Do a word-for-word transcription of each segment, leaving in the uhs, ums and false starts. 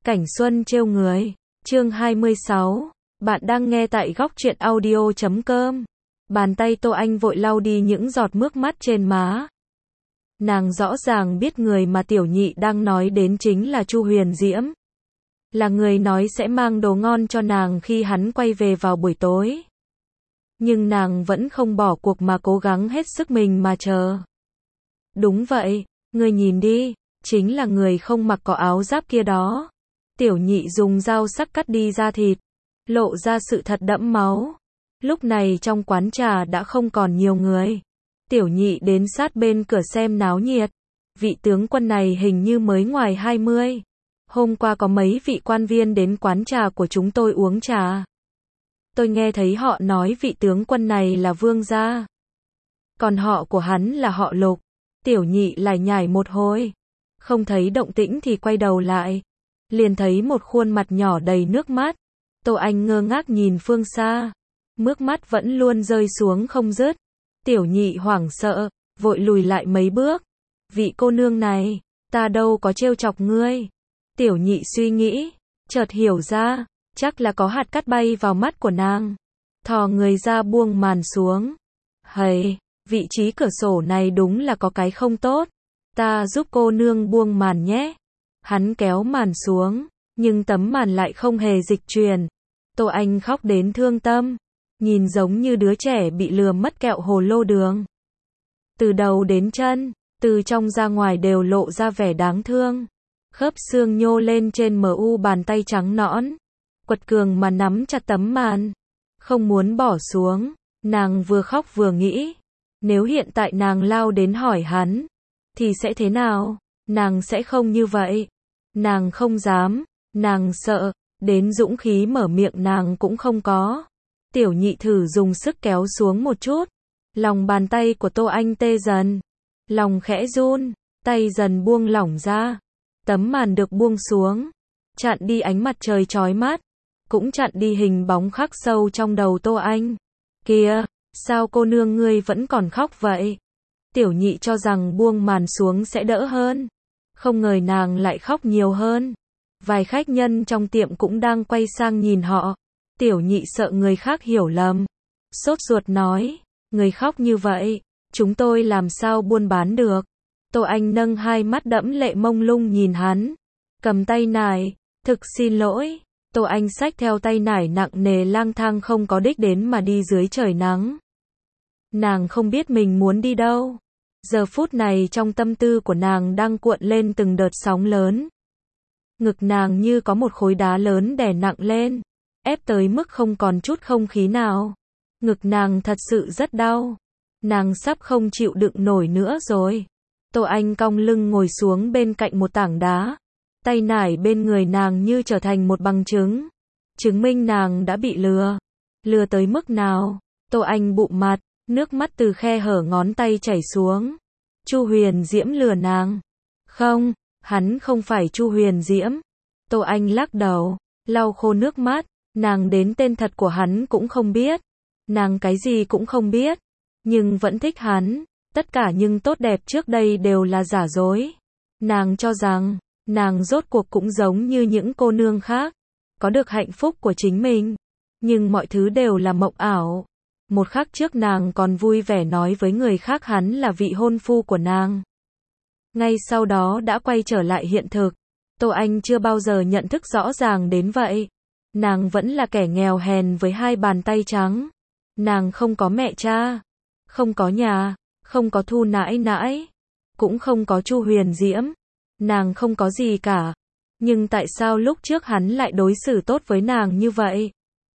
Cảnh xuân trêu người, chương hai mươi sáu. Bạn đang nghe tại góc truyện audio chấm com. Bàn tay Tô Anh vội lau đi những giọt nước mắt trên má. Nàng rõ ràng biết người mà tiểu nhị đang nói đến chính là Chu Huyền Diễm. Là người nói sẽ mang đồ ngon cho nàng khi hắn quay về vào buổi tối. Nhưng nàng vẫn không bỏ cuộc mà cố gắng hết sức mình mà chờ. Đúng vậy, người nhìn đi, chính là người không mặc có áo giáp kia đó. Tiểu nhị dùng dao sắc cắt đi da thịt, lộ ra sự thật đẫm máu. Lúc này trong quán trà đã không còn nhiều người. Tiểu nhị đến sát bên cửa xem náo nhiệt. Vị tướng quân này hình như mới ngoài hai mươi. Hôm qua có mấy vị quan viên đến quán trà của chúng tôi uống trà. Tôi nghe thấy họ nói vị tướng quân này là vương gia. Còn họ của hắn là họ Lục. Tiểu nhị lại nhải một hồi. Không thấy động tĩnh thì quay đầu lại. Liền thấy một khuôn mặt nhỏ đầy nước mắt. Tô Anh ngơ ngác nhìn phương xa. Nước mắt vẫn luôn rơi xuống không dứt. Tiểu nhị hoảng sợ, vội lùi lại mấy bước. Vị cô nương này, ta đâu có trêu chọc ngươi. Tiểu nhị suy nghĩ, chợt hiểu ra, chắc là có hạt cát bay vào mắt của nàng. Thò người ra buông màn xuống. Hầy, vị trí cửa sổ này đúng là có cái không tốt. Ta giúp cô nương buông màn nhé. Hắn kéo màn xuống, nhưng tấm màn lại không hề dịch chuyển. Tô Anh khóc đến thương tâm, nhìn giống như đứa trẻ bị lừa mất kẹo hồ lô đường. Từ đầu đến chân, từ trong ra ngoài đều lộ ra vẻ đáng thương. Khớp xương nhô lên trên mờ u bàn tay trắng nõn, quật cường mà nắm chặt tấm màn, không muốn bỏ xuống. Nàng vừa khóc vừa nghĩ, nếu hiện tại nàng lao đến hỏi hắn, thì sẽ thế nào? Nàng sẽ không như vậy. Nàng không dám, nàng sợ, đến dũng khí mở miệng nàng cũng không có. Tiểu nhị thử dùng sức kéo xuống một chút. Lòng bàn tay của Tô Anh tê dần. Lòng khẽ run, tay dần buông lỏng ra. Tấm màn được buông xuống, chặn đi ánh mặt trời chói mắt, cũng chặn đi hình bóng khắc sâu trong đầu Tô Anh. Kìa, sao cô nương ngươi vẫn còn khóc vậy? Tiểu nhị cho rằng buông màn xuống sẽ đỡ hơn. Không ngờ nàng lại khóc nhiều hơn. Vài khách nhân trong tiệm cũng đang quay sang nhìn họ. Tiểu nhị sợ người khác hiểu lầm. Sốt ruột nói, người khóc như vậy, chúng tôi làm sao buôn bán được? Tô Anh nâng hai mắt đẫm lệ mông lung nhìn hắn. Cầm tay nải, thực xin lỗi. Tô Anh xách theo tay nải nặng nề lang thang không có đích đến mà đi dưới trời nắng. Nàng không biết mình muốn đi đâu. Giờ phút này trong tâm tư của nàng đang cuộn lên từng đợt sóng lớn. Ngực nàng như có một khối đá lớn đè nặng lên, ép tới mức không còn chút không khí nào. Ngực nàng thật sự rất đau. Nàng sắp không chịu đựng nổi nữa rồi. Tô Anh cong lưng ngồi xuống bên cạnh một tảng đá. Tay nải bên người nàng như trở thành một bằng chứng. Chứng minh nàng đã bị lừa. Lừa tới mức nào? Tô Anh bụm mặt, nước mắt từ khe hở ngón tay chảy xuống. Chu Huyền Diễm lừa nàng. Không, hắn không phải Chu Huyền Diễm. Tô Anh lắc đầu, lau khô nước mắt. Nàng đến tên thật của hắn cũng không biết. Nàng cái gì cũng không biết. Nhưng vẫn thích hắn. Tất cả những tốt đẹp trước đây đều là giả dối. Nàng cho rằng, nàng rốt cuộc cũng giống như những cô nương khác. Có được hạnh phúc của chính mình. Nhưng mọi thứ đều là mộng ảo. Một khắc trước nàng còn vui vẻ nói với người khác hắn là vị hôn phu của nàng. Ngay sau đó đã quay trở lại hiện thực. Tô Anh chưa bao giờ nhận thức rõ ràng đến vậy. Nàng vẫn là kẻ nghèo hèn với hai bàn tay trắng. Nàng không có mẹ cha, không có nhà, không có Thu nãi nãi, cũng không có Chu Huyền Diễm. Nàng không có gì cả. Nhưng tại sao lúc trước hắn lại đối xử tốt với nàng như vậy?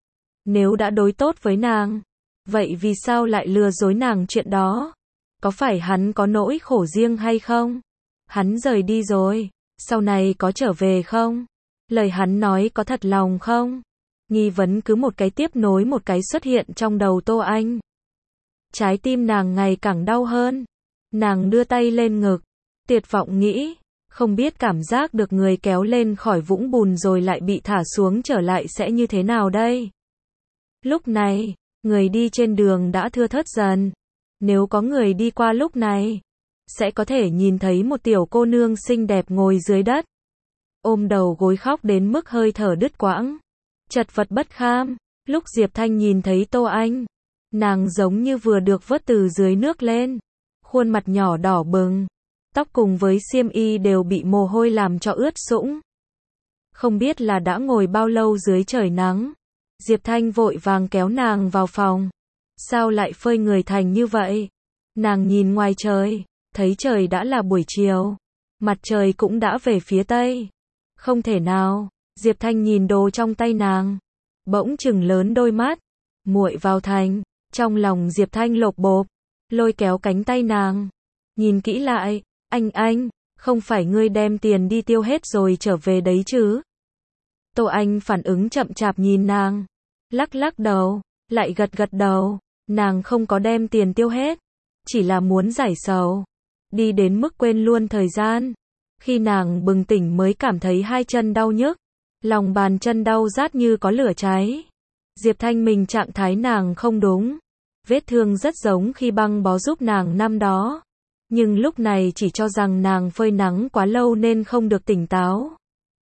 Nếu đã đối tốt với nàng, vậy vì sao lại lừa dối nàng chuyện đó? Có phải hắn có nỗi khổ riêng hay không? Hắn rời đi rồi, sau này có trở về không? Lời hắn nói có thật lòng không? Nghi vấn cứ một cái tiếp nối một cái xuất hiện trong đầu Tô Anh. Trái tim nàng ngày càng đau hơn. Nàng đưa tay lên ngực, tuyệt vọng nghĩ, không biết cảm giác được người kéo lên khỏi vũng bùn rồi lại bị thả xuống trở lại sẽ như thế nào đây? Lúc này, người đi trên đường đã thưa thớt dần. Nếu có người đi qua lúc này, sẽ có thể nhìn thấy một tiểu cô nương xinh đẹp ngồi dưới đất. ôm đầu gối khóc đến mức hơi thở đứt quãng, chật vật bất kham. Lúc Diệp Thanh nhìn thấy Tô Anh, nàng giống như vừa được vớt từ dưới nước lên, khuôn mặt nhỏ đỏ bừng, tóc cùng với xiêm y đều bị mồ hôi làm cho ướt sũng. Không biết là đã ngồi bao lâu dưới trời nắng. Diệp Thanh vội vàng kéo nàng vào phòng. Sao lại phơi người thành như vậy? Nàng nhìn ngoài trời, thấy trời đã là buổi chiều, mặt trời cũng đã về phía tây. Không thể nào. Diệp Thanh nhìn đồ trong tay nàng, bỗng chừng lớn đôi mắt. Muội vào thành. Trong lòng Diệp Thanh lột bột, lôi kéo cánh tay nàng. Nhìn kỹ lại, anh anh, không phải ngươi đem tiền đi tiêu hết rồi trở về đấy chứ? Tô Anh phản ứng chậm chạp nhìn nàng, lắc lắc đầu, lại gật gật đầu. Nàng không có đem tiền tiêu hết, chỉ là muốn giải sầu, đi đến mức quên luôn thời gian. Khi nàng bừng tỉnh mới cảm thấy hai chân đau nhức, lòng bàn chân đau rát như có lửa cháy. Diệp Thanh mình trạng thái nàng không đúng, vết thương rất giống khi băng bó giúp nàng năm đó, nhưng lúc này chỉ cho rằng nàng phơi nắng quá lâu nên không được tỉnh táo.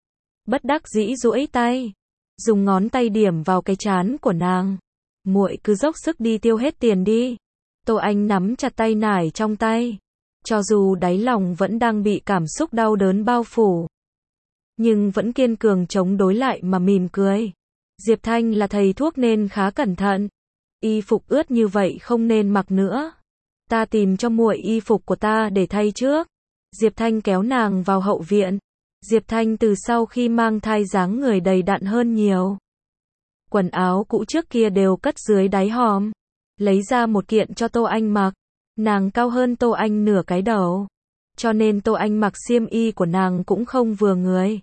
Bất đắc dĩ duỗi tay, dùng ngón tay điểm vào cái trán của nàng. Muội cứ dốc sức đi tiêu hết tiền đi. Tô Anh nắm chặt tay nải trong tay, cho dù đáy lòng vẫn đang bị cảm xúc đau đớn bao phủ, nhưng vẫn kiên cường chống đối lại mà mỉm cười. Diệp Thanh là thầy thuốc nên khá cẩn thận. Y phục ướt như vậy không nên mặc nữa. Ta tìm cho muội y phục của ta để thay trước. Diệp Thanh kéo nàng vào hậu viện. Diệp Thanh từ sau khi mang thai dáng người đầy đặn hơn nhiều. Quần áo cũ trước kia đều cất dưới đáy hòm. Lấy ra một kiện cho Tô Anh mặc. Nàng cao hơn Tô Anh nửa cái đầu, cho nên Tô Anh mặc xiêm y của nàng cũng không vừa người.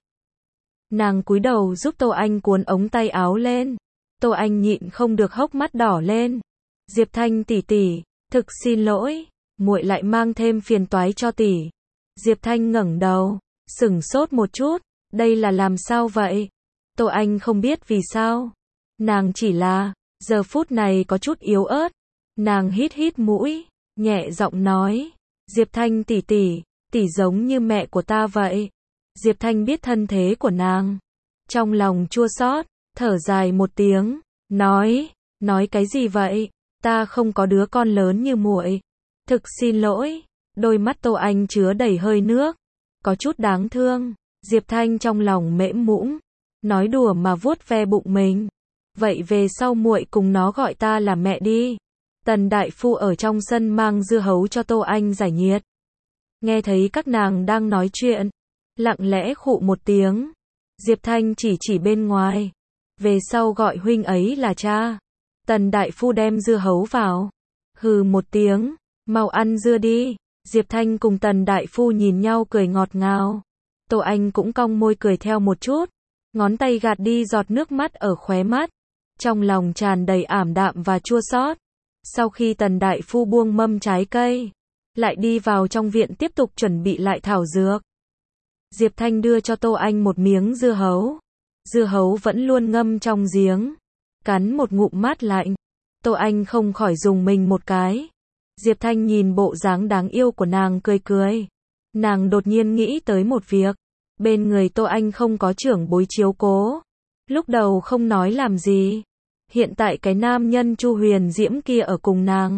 Nàng cúi đầu giúp Tô Anh cuốn ống tay áo lên. Tô Anh nhịn không được hốc mắt đỏ lên. Diệp Thanh tỷ tỷ, thực xin lỗi, muội lại mang thêm phiền toái cho tỷ. Diệp Thanh ngẩng đầu, sửng sốt một chút, đây là làm sao vậy? Tô Anh không biết vì sao. Nàng chỉ là, giờ phút này có chút yếu ớt. Nàng hít hít mũi, nhẹ giọng nói, Diệp Thanh tỷ tỷ, tỷ giống như mẹ của ta vậy. Diệp Thanh biết thân thế của nàng, trong lòng chua xót, thở dài một tiếng, nói, nói cái gì vậy? Ta không có đứa con lớn như muội. Thực xin lỗi. Đôi mắt Tô Anh chứa đầy hơi nước, có chút đáng thương. Diệp Thanh trong lòng mễm mũm, nói đùa mà vuốt ve bụng mình. Vậy về sau muội cùng nó gọi ta là mẹ đi. Tần đại phu ở trong sân mang dưa hấu cho Tô Anh giải nhiệt. Nghe thấy các nàng đang nói chuyện, lặng lẽ khụ một tiếng. Diệp Thanh chỉ chỉ bên ngoài. Về sau gọi huynh ấy là cha. Tần đại phu đem dưa hấu vào. Hừ một tiếng, mau ăn dưa đi. Diệp Thanh cùng Tần đại phu nhìn nhau cười ngọt ngào. Tô Anh cũng cong môi cười theo một chút, ngón tay gạt đi giọt nước mắt ở khóe mắt. Trong lòng tràn đầy ảm đạm và chua xót. Sau khi Tần đại phu buông mâm trái cây, lại đi vào trong viện tiếp tục chuẩn bị lại thảo dược. Diệp Thanh đưa cho Tô Anh một miếng dưa hấu. Dưa hấu vẫn luôn ngâm trong giếng, cắn một ngụm mát lạnh. Tô Anh không khỏi dùng mình một cái. Diệp Thanh nhìn bộ dáng đáng yêu của nàng cười cười. Nàng đột nhiên nghĩ tới một việc. Bên người Tô Anh không có trưởng bối chiếu cố. Lúc đầu không nói làm gì. Hiện tại cái nam nhân Chu Huyền Diễm kia ở cùng nàng.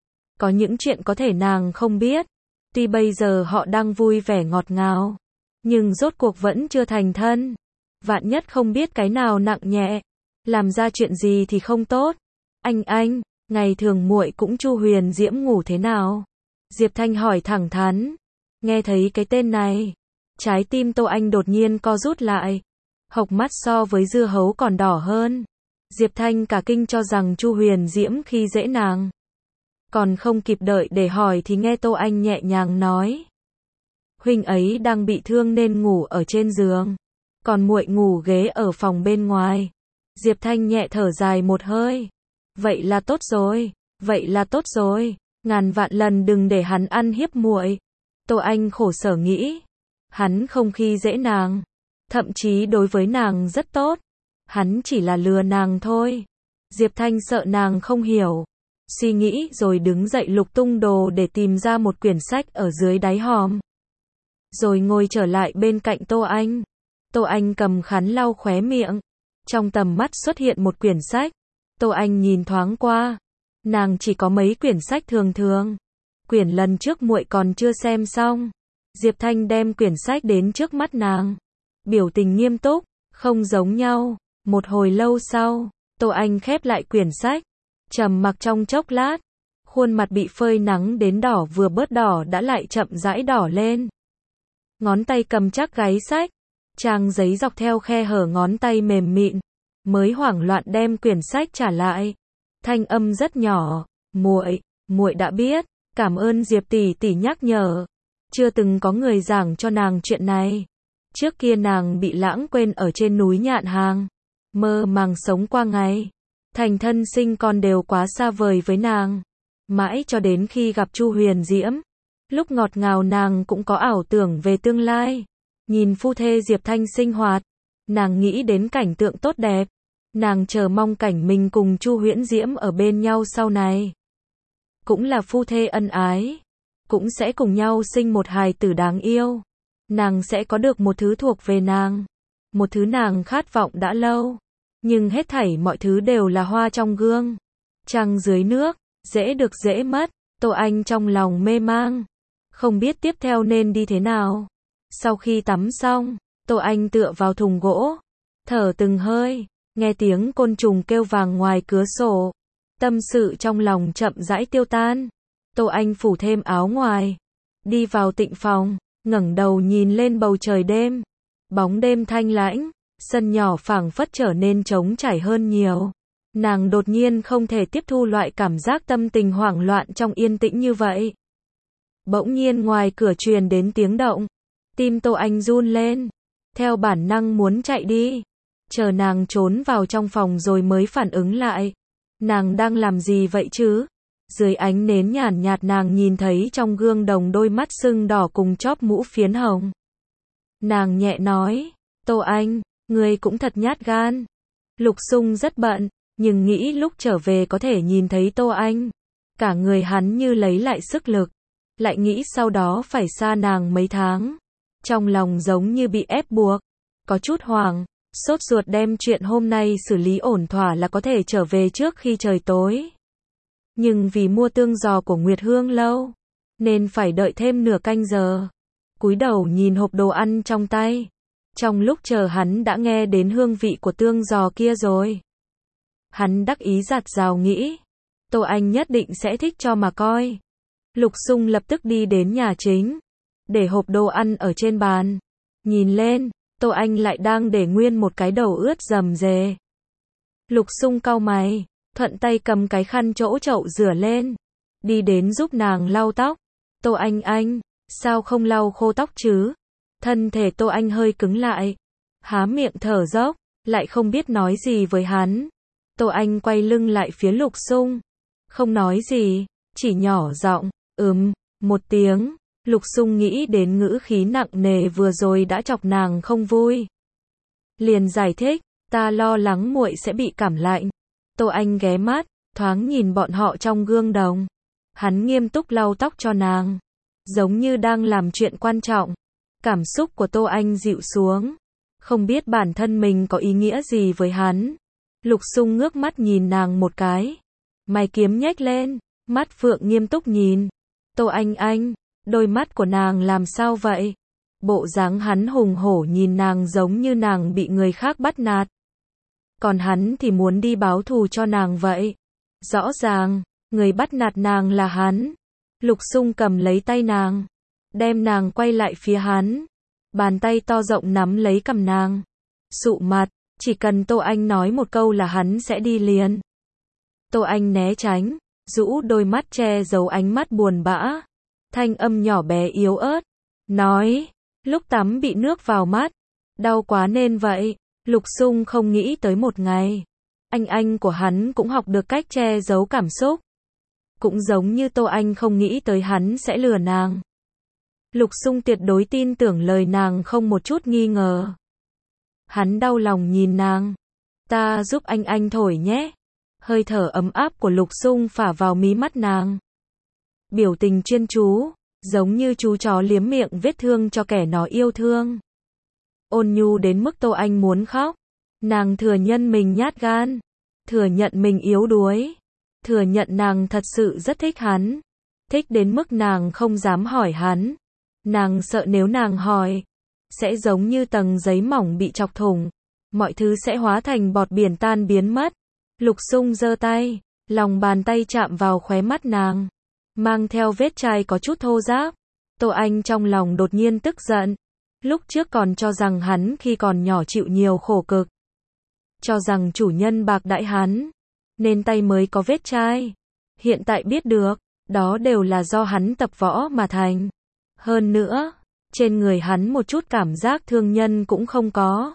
Có những chuyện có thể nàng không biết. Tuy bây giờ họ đang vui vẻ ngọt ngào, nhưng rốt cuộc vẫn chưa thành thân. Vạn nhất không biết cái nào nặng nhẹ, làm ra chuyện gì thì không tốt. Anh anh, ngày thường muội cũng Chu Huyền Diễm ngủ thế nào? Diệp Thanh hỏi thẳng thắn. Nghe thấy cái tên này, trái tim Tô Anh đột nhiên co rút lại. Hộc mắt so với dưa hấu còn đỏ hơn. Diệp Thanh cả kinh cho rằng Chu Huyền Diễm khi dễ nàng. Còn không kịp đợi để hỏi thì nghe Tô Anh nhẹ nhàng nói. Huynh ấy đang bị thương nên ngủ ở trên giường. Còn muội ngủ ghế ở phòng bên ngoài. Diệp Thanh nhẹ thở dài một hơi. Vậy là tốt rồi, vậy là tốt rồi. Ngàn vạn lần đừng để hắn ăn hiếp muội. Tô Anh khổ sở nghĩ. Hắn không khi dễ nàng. Thậm chí đối với nàng rất tốt. Hắn chỉ là lừa nàng thôi. Diệp Thanh sợ nàng không hiểu. Suy nghĩ rồi đứng dậy lục tung đồ để tìm ra một quyển sách ở dưới đáy hòm. Rồi ngồi trở lại bên cạnh Tô Anh. Tô Anh cầm khăn lau khóe miệng. Trong tầm mắt xuất hiện một quyển sách. Tô Anh nhìn thoáng qua. Nàng chỉ có mấy quyển sách thường thường. Quyển lần trước muội còn chưa xem xong. Diệp Thanh đem quyển sách đến trước mắt nàng. Biểu tình nghiêm túc, không giống nhau. Một hồi lâu sau, Tô Anh khép lại quyển sách. Trầm mặc trong chốc lát. Khuôn mặt bị phơi nắng đến đỏ vừa bớt đỏ đã lại chậm rãi đỏ lên. Ngón tay cầm chắc gáy sách. Trang giấy dọc theo khe hở ngón tay mềm mịn. Mới hoảng loạn đem quyển sách trả lại. Thanh âm rất nhỏ. Muội, muội đã biết. Cảm ơn Diệp tỷ tỷ nhắc nhở. Chưa từng có người giảng cho nàng chuyện này. Trước kia nàng bị lãng quên ở trên núi Nhạn Hàng. Mơ màng sống qua ngày. Thành thân sinh con đều quá xa vời với nàng. Mãi cho đến khi gặp Chu Huyền Diễm. Lúc ngọt ngào nàng cũng có ảo tưởng về tương lai. Nhìn phu thê Diệp Thanh sinh hoạt. Nàng nghĩ đến cảnh tượng tốt đẹp. Nàng chờ mong cảnh mình cùng Chu Huyền Diễm ở bên nhau sau này. Cũng là phu thê ân ái. Cũng sẽ cùng nhau sinh một hài tử đáng yêu. Nàng sẽ có được một thứ thuộc về nàng. Một thứ nàng khát vọng đã lâu. Nhưng hết thảy mọi thứ đều là hoa trong gương. Trăng dưới nước, dễ được dễ mất. Tô Anh trong lòng mê mang. Không biết tiếp theo nên đi thế nào. Sau khi tắm xong, Tô Anh tựa vào thùng gỗ. Thở từng hơi, nghe tiếng côn trùng kêu vàng ngoài cửa sổ. Tâm sự trong lòng chậm rãi tiêu tan. Tô Anh phủ thêm áo ngoài. Đi vào tịnh phòng, ngẩng đầu nhìn lên bầu trời đêm. Bóng đêm thanh lãnh, sân nhỏ phảng phất trở nên trống trải hơn nhiều. Nàng đột nhiên không thể tiếp thu loại cảm giác tâm tình hoảng loạn trong yên tĩnh như vậy. Bỗng nhiên ngoài cửa truyền đến tiếng động. Tim Tô Anh run lên. Theo bản năng muốn chạy đi. Chờ nàng trốn vào trong phòng rồi mới phản ứng lại. Nàng đang làm gì vậy chứ? Dưới ánh nến nhàn nhạt nàng nhìn thấy trong gương đồng đôi mắt sưng đỏ cùng chóp mũ phiến hồng. Nàng nhẹ nói, Tô Anh, ngươi cũng thật nhát gan. Lục Sung rất bận, nhưng nghĩ lúc trở về có thể nhìn thấy Tô Anh. Cả người hắn như lấy lại sức lực. Lại nghĩ sau đó phải xa nàng mấy tháng. Trong lòng giống như bị ép buộc. Có chút hoảng, sốt ruột đem chuyện hôm nay xử lý ổn thỏa là có thể trở về trước khi trời tối. Nhưng vì mua tương giò của Nguyệt Hương lâu, nên phải đợi thêm nửa canh giờ. Cúi đầu nhìn hộp đồ ăn trong tay. Trong lúc chờ hắn đã nghe đến hương vị của tương giò kia rồi. Hắn đắc ý giặt rào nghĩ. Tô Anh nhất định sẽ thích cho mà coi. Lục Sung lập tức đi đến nhà chính. Để hộp đồ ăn ở trên bàn. Nhìn lên, Tô Anh lại đang để nguyên một cái đầu ướt rầm rề. Lục Sung cau mày. Thuận tay cầm cái khăn chỗ chậu rửa lên. Đi đến giúp nàng lau tóc. Tô Anh anh, sao không lau khô tóc chứ? Thân thể Tô Anh hơi cứng lại. Há miệng thở dốc, lại không biết nói gì với hắn. Tô Anh quay lưng lại phía Lục Sung. Không nói gì, chỉ nhỏ giọng, ừm, một tiếng. Lục Sung nghĩ đến ngữ khí nặng nề vừa rồi đã chọc nàng không vui. Liền giải thích, ta lo lắng muội sẽ bị cảm lạnh. Tô Anh ghé mắt, thoáng nhìn bọn họ trong gương đồng. Hắn nghiêm túc lau tóc cho nàng. Giống như đang làm chuyện quan trọng. Cảm xúc của Tô Anh dịu xuống. Không biết bản thân mình có ý nghĩa gì với hắn. Lục Sung ngước mắt nhìn nàng một cái. Mày kiếm nhếch lên. Mắt phượng nghiêm túc nhìn. Tô Anh anh, đôi mắt của nàng làm sao vậy? Bộ dáng hắn hùng hổ nhìn nàng giống như nàng bị người khác bắt nạt. Còn hắn thì muốn đi báo thù cho nàng vậy. Rõ ràng, người bắt nạt nàng là hắn. Lục Sung cầm lấy tay nàng. Đem nàng quay lại phía hắn. Bàn tay to rộng nắm lấy cằm nàng. Sụ mặt, chỉ cần Tô Anh nói một câu là hắn sẽ đi liền. Tô Anh né tránh, rũ đôi mắt che giấu ánh mắt buồn bã. Thanh âm nhỏ bé yếu ớt. Nói, lúc tắm bị nước vào mắt. Đau quá nên vậy. Lục Sung không nghĩ tới một ngày. Anh anh của hắn cũng học được cách che giấu cảm xúc. Cũng giống như Tô Anh không nghĩ tới hắn sẽ lừa nàng. Lục Sung tuyệt đối tin tưởng lời nàng không một chút nghi ngờ. Hắn đau lòng nhìn nàng. Ta giúp anh anh thổi nhé. Hơi thở ấm áp của Lục Sung phả vào mí mắt nàng. Biểu tình chuyên chú, giống như chú chó liếm miệng vết thương cho kẻ nó yêu thương. ôn nhu đến mức Tô Anh muốn khóc. Nàng thừa nhận mình nhát gan, thừa nhận mình yếu đuối, thừa nhận nàng thật sự rất thích hắn, thích đến mức nàng không dám hỏi hắn. Nàng sợ nếu nàng hỏi, sẽ giống như tầng giấy mỏng bị chọc thủng, mọi thứ sẽ hóa thành bọt biển tan biến mất. Lục Xung giơ tay, lòng bàn tay chạm vào khóe mắt nàng, mang theo vết chai có chút thô ráp. Tô Anh trong lòng đột nhiên tức giận. Lúc trước còn cho rằng hắn khi còn nhỏ chịu nhiều khổ cực, cho rằng chủ nhân bạc đãi hắn, nên tay mới có vết chai. Hiện tại biết được, đó đều là do hắn tập võ mà thành. Hơn nữa, trên người hắn một chút cảm giác thương nhân cũng không có.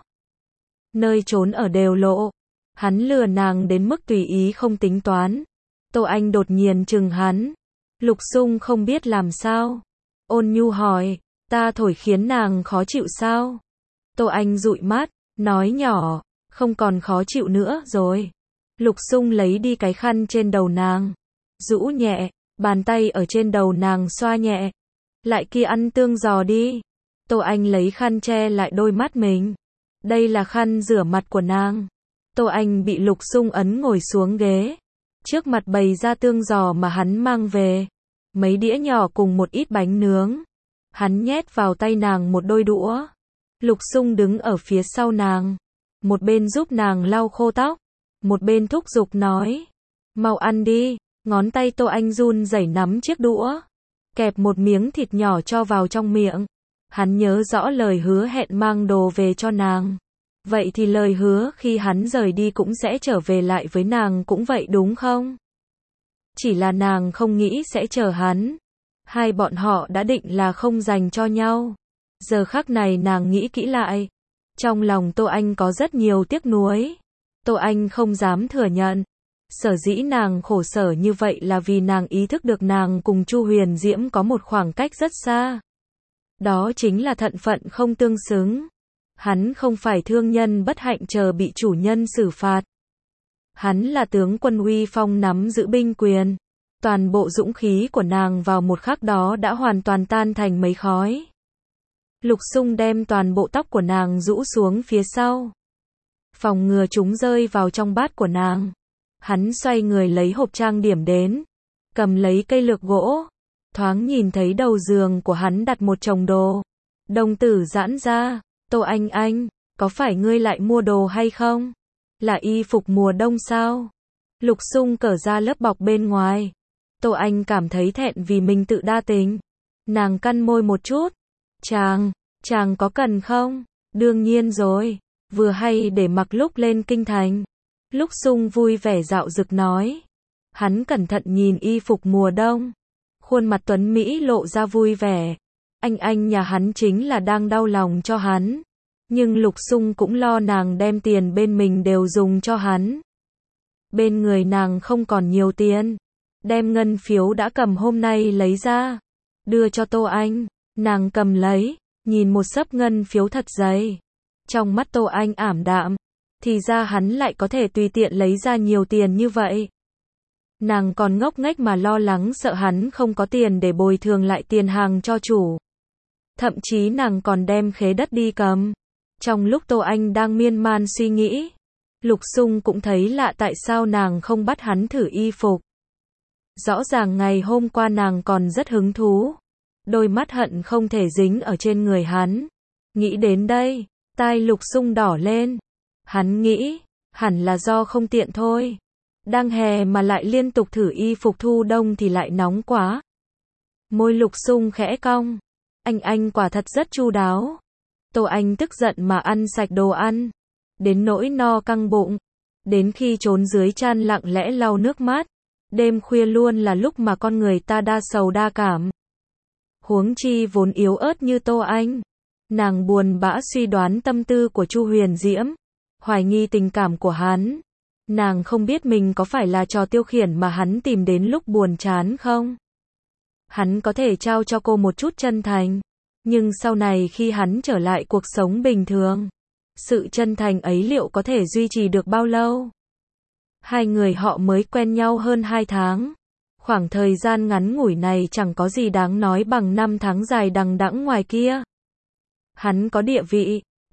Nơi trốn ở đều lộ. Hắn lừa nàng đến mức tùy ý không tính toán. Tô Anh đột nhiên chừng hắn. Lục Xung không biết làm sao. Ôn nhu hỏi, ta thổi khiến nàng khó chịu sao? Tô Anh dụi mắt, nói nhỏ, không còn khó chịu nữa rồi. Lục Xung lấy đi cái khăn trên đầu nàng, rũ nhẹ, bàn tay ở trên đầu nàng xoa nhẹ. Lại kia ăn tương giò đi. Tô Anh lấy khăn che lại đôi mắt mình. Đây là khăn rửa mặt của nàng. Tô Anh bị Lục Xung ấn ngồi xuống ghế. Trước mặt bày ra tương giò mà hắn mang về. Mấy đĩa nhỏ cùng một ít bánh nướng. Hắn nhét vào tay nàng một đôi đũa. Lục Xung đứng ở phía sau nàng. Một bên giúp nàng lau khô tóc. Một bên thúc giục nói. Mau ăn đi. Ngón tay Tô Anh run rẩy nắm chiếc đũa. Kẹp một miếng thịt nhỏ cho vào trong miệng. Hắn nhớ rõ lời hứa hẹn mang đồ về cho nàng. Vậy thì lời hứa khi hắn rời đi cũng sẽ trở về lại với nàng cũng vậy đúng không? Chỉ là nàng không nghĩ sẽ chờ hắn. Hai bọn họ đã định là không dành cho nhau. Giờ khắc này nàng nghĩ kỹ lại. Trong lòng Tô Anh có rất nhiều tiếc nuối. Tô Anh không dám thừa nhận. Sở dĩ nàng khổ sở như vậy là vì nàng ý thức được nàng cùng Chu Huyền Diễm có một khoảng cách rất xa. Đó chính là thận phận không tương xứng. Hắn không phải thương nhân bất hạnh chờ bị chủ nhân xử phạt. Hắn là tướng quân uy phong nắm giữ binh quyền. Toàn bộ dũng khí của nàng vào một khắc đó đã hoàn toàn tan thành mấy khói. Lục Xung đem toàn bộ tóc của nàng rũ xuống phía sau, phòng ngừa chúng rơi vào trong bát của nàng. Hắn xoay người lấy hộp trang điểm đến, cầm lấy cây lược gỗ, thoáng nhìn thấy đầu giường của hắn đặt một chồng đồ. Đồng tử giãn ra, Tô Anh Anh, có phải ngươi lại mua đồ hay không? Là y phục mùa đông sao? Lục Xung cởi ra lớp bọc bên ngoài. Tô Anh cảm thấy thẹn vì mình tự đa tình. Nàng cắn môi một chút. Chàng, chàng có cần không? Đương nhiên rồi, vừa hay để mặc lúc lên kinh thành. Lục Xung vui vẻ dạo dực nói. Hắn cẩn thận nhìn y phục mùa đông. Khuôn mặt tuấn Mỹ lộ ra vui vẻ. Anh anh nhà hắn chính là đang đau lòng cho hắn. Nhưng Lục Xung cũng lo nàng đem tiền bên mình đều dùng cho hắn. Bên người nàng không còn nhiều tiền. Đem ngân phiếu đã cầm hôm nay lấy ra. Đưa cho Tô Anh. Nàng cầm lấy. Nhìn một xấp ngân phiếu thật dày. Trong mắt Tô Anh ảm đạm. Thì ra hắn lại có thể tùy tiện lấy ra nhiều tiền như vậy. Nàng còn ngốc nghếch mà lo lắng sợ hắn không có tiền để bồi thường lại tiền hàng cho chủ. Thậm chí nàng còn đem khế đất đi cầm. Trong lúc Tô Anh đang miên man suy nghĩ, Lục Xung cũng thấy lạ tại sao nàng không bắt hắn thử y phục. Rõ ràng ngày hôm qua nàng còn rất hứng thú. Đôi mắt hận không thể dính ở trên người hắn. Nghĩ đến đây, tai Lục Xung đỏ lên. Hắn nghĩ, hẳn là do không tiện thôi. Đang hè mà lại liên tục thử y phục thu đông thì lại nóng quá. Môi Lục Xung khẽ cong. Anh anh quả thật rất chu đáo. Tô Anh tức giận mà ăn sạch đồ ăn. Đến nỗi no căng bụng. Đến khi trốn dưới chăn lặng lẽ lau nước mắt. Đêm khuya luôn là lúc mà con người ta đa sầu đa cảm. Huống chi vốn yếu ớt như Tô Anh. Nàng buồn bã suy đoán tâm tư của Chu Huyền Diễm. Hoài nghi tình cảm của hắn. Nàng không biết mình có phải là trò tiêu khiển mà hắn tìm đến lúc buồn chán không? Hắn có thể trao cho cô một chút chân thành. Nhưng sau này khi hắn trở lại cuộc sống bình thường, sự chân thành ấy liệu có thể duy trì được bao lâu? Hai người họ mới quen nhau hơn hai tháng. Khoảng thời gian ngắn ngủi này chẳng có gì đáng nói bằng năm tháng dài đằng đẵng ngoài kia. Hắn có địa vị,